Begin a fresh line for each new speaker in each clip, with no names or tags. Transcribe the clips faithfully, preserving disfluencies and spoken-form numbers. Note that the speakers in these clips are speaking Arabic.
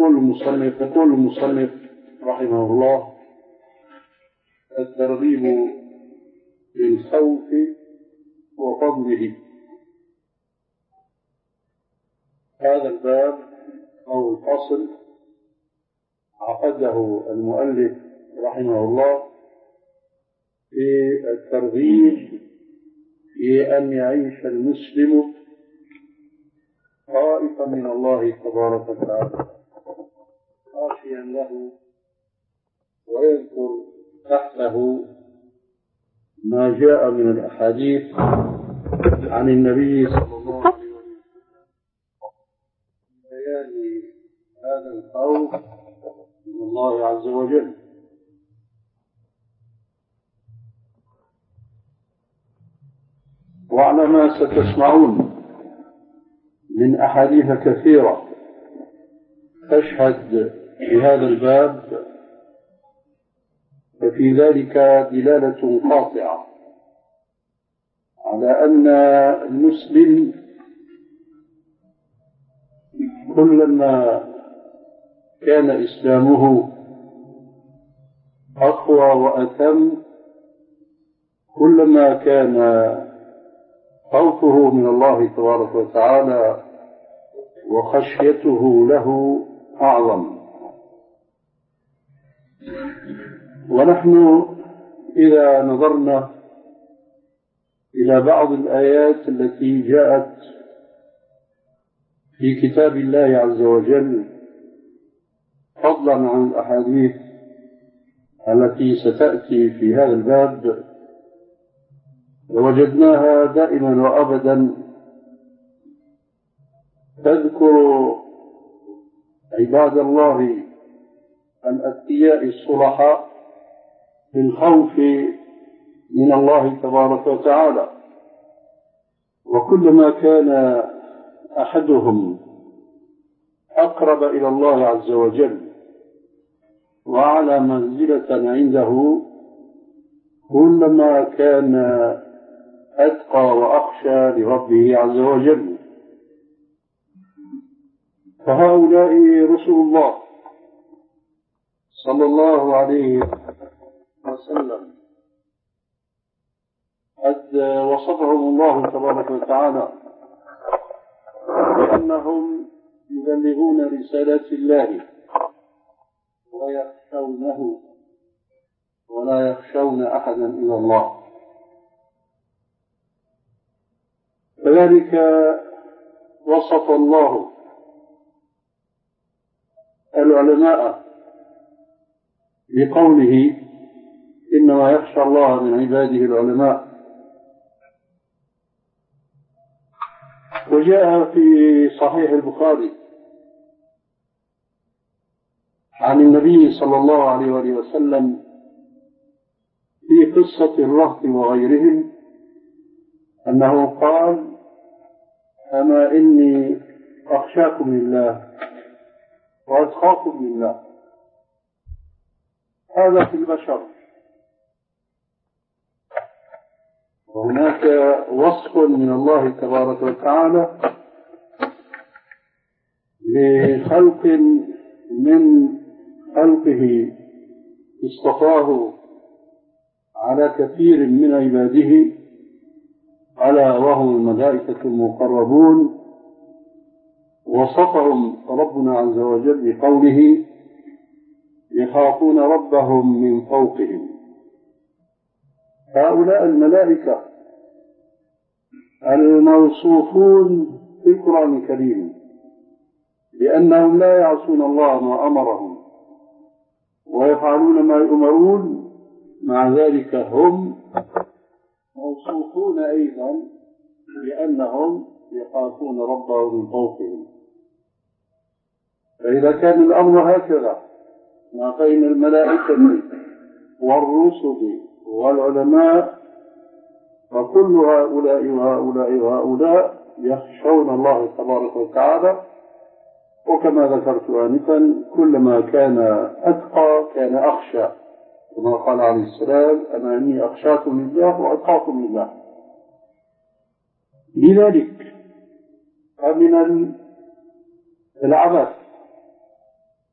يقول المصنف يقول المصنف رحمه الله: الترغيب بالخوف وفضله. هذا الباب أو الفصل عقده المؤلف رحمه الله في الترغيب في أن يعيش المسلم خائفا من الله تبارك وتعالى خاشيا له، ويذكر تحته ما جاء من الأحاديث عن النبي صلى الله عليه وسلم في بيان هذا الخوف من الله عز وجل. وعلى ما ستسمعون من أحاديث كثيرة تشهد في هذا الباب، ففي ذلك دلالة قاطعة على أن المسلم كلما كان إسلامه أقوى وأتم كلما كان خوفه من الله تبارك وتعالى وخشيته له أعظم. ونحن إذا نظرنا إلى بعض الآيات التي جاءت في كتاب الله عز وجل فضلا عن الأحاديث التي ستأتي في هذا الباب، وجدناها دائما وأبدا تذكر عباد الله الأتقياء الصلحاء بالخوف من الله تبارك وتعالى. وكلما كان أحدهم أقرب إلى الله عز وجل وعلى منزلة عنده كلما كان أتقى وأخشى لربه عز وجل. فهؤلاء رسل الله صلى الله عليه وسلم قد وصفهم الله تبارك وتعالى بأنهم يبلغون رسالات الله ويخشونه ولا يخشون أحدا إلا الله. كذلك وصف الله العلماء بقوله: إنما يخشى الله من عباده العلماء. وجاء في صحيح البخاري عن النبي صلى الله عليه وسلم في قصة الرهط وغيرهم أنه قال: أما إني أخشاكم لله وأتقاكم لله. هذا في البشر. وهناك وصف من الله تبارك وتعالى لخلق من خلقه اصطفاه على كثير من عباده، ألا وهم الملائكة المقربون. وصفهم ربنا عز وجل بقوله: يخافون ربهم من فوقهم. هؤلاء الملائكة الموصوفون في القرآن الكريم لأنهم لا يعصون الله ما أمرهم ويفعلون ما يؤمرون، مع ذلك هم موصوفون أيضا لأنهم يخافون ربهم من فوقهم. فإذا كان الأمر هكذا ما بين الملائكة والرسل والعلماء، فكل هؤلاء وهؤلاء وهؤلاء يخشون الله تبارك وتعالى. وكما ذكرت آنفا كلما كان أتقى كان أخشى، كما قال عليه السلام: أنا إني أخشاكم لله وأتقاكم لله. لذلك فمن العبث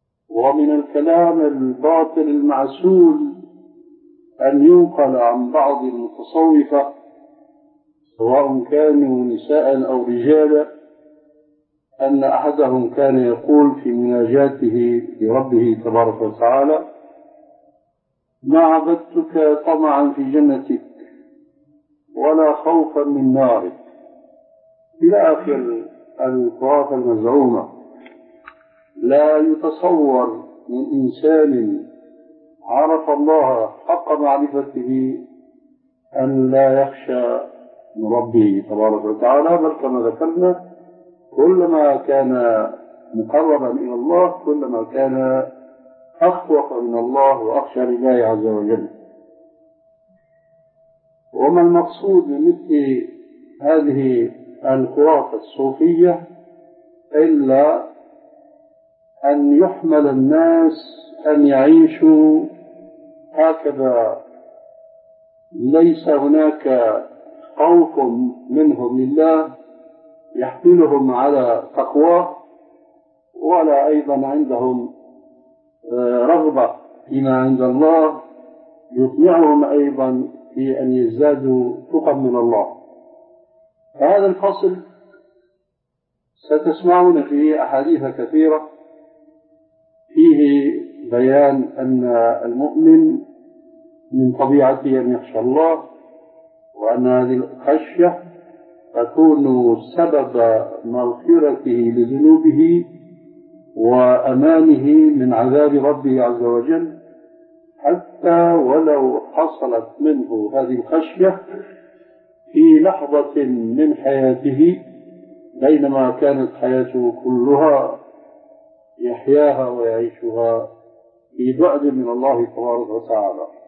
ومن الكلام الباطل المعسول أن ينقل عن بعض المتصوفة سواء كانوا نساء أو رجالا أن أحدهم كان يقول في مناجاته لربه تبارك وتعالى: ما عبدتك طمعا في جنتك ولا خوفا من نارك، إلى آخر الخرافة المزعومة. لا يتصور من إنسان عرف الله حق معرفته أن لا يخشى من ربه تبارك وتعالى، بل كما ذكرنا كلما كان مقربا إلى الله كلما كان أخوف من الله وأخشى لله عز وجل. وما المقصود من مثل هذه الخرافة الصوفية إلا أن يحمل الناس أن يعيشوا هكذا، ليس هناك خوف منهم لله يحملهم على تقواه، ولا أيضا عندهم رغبة فيما عند الله يطمعهم أيضا في أن يزدادوا تقى من الله. فهذا الفصل ستسمعون فيه أحاديث كثيرة فيه بيان أن المؤمن من طبيعته أن يخشى الله، وأن هذه الخشية تكون سبب مغفرته لذنوبه وأمانه من عذاب ربه عز وجل، حتى ولو حصلت منه هذه الخشية في لحظة من حياته بينما كانت حياته كلها يحياها ويعيشها في بعد من الله تبارك وتعالى.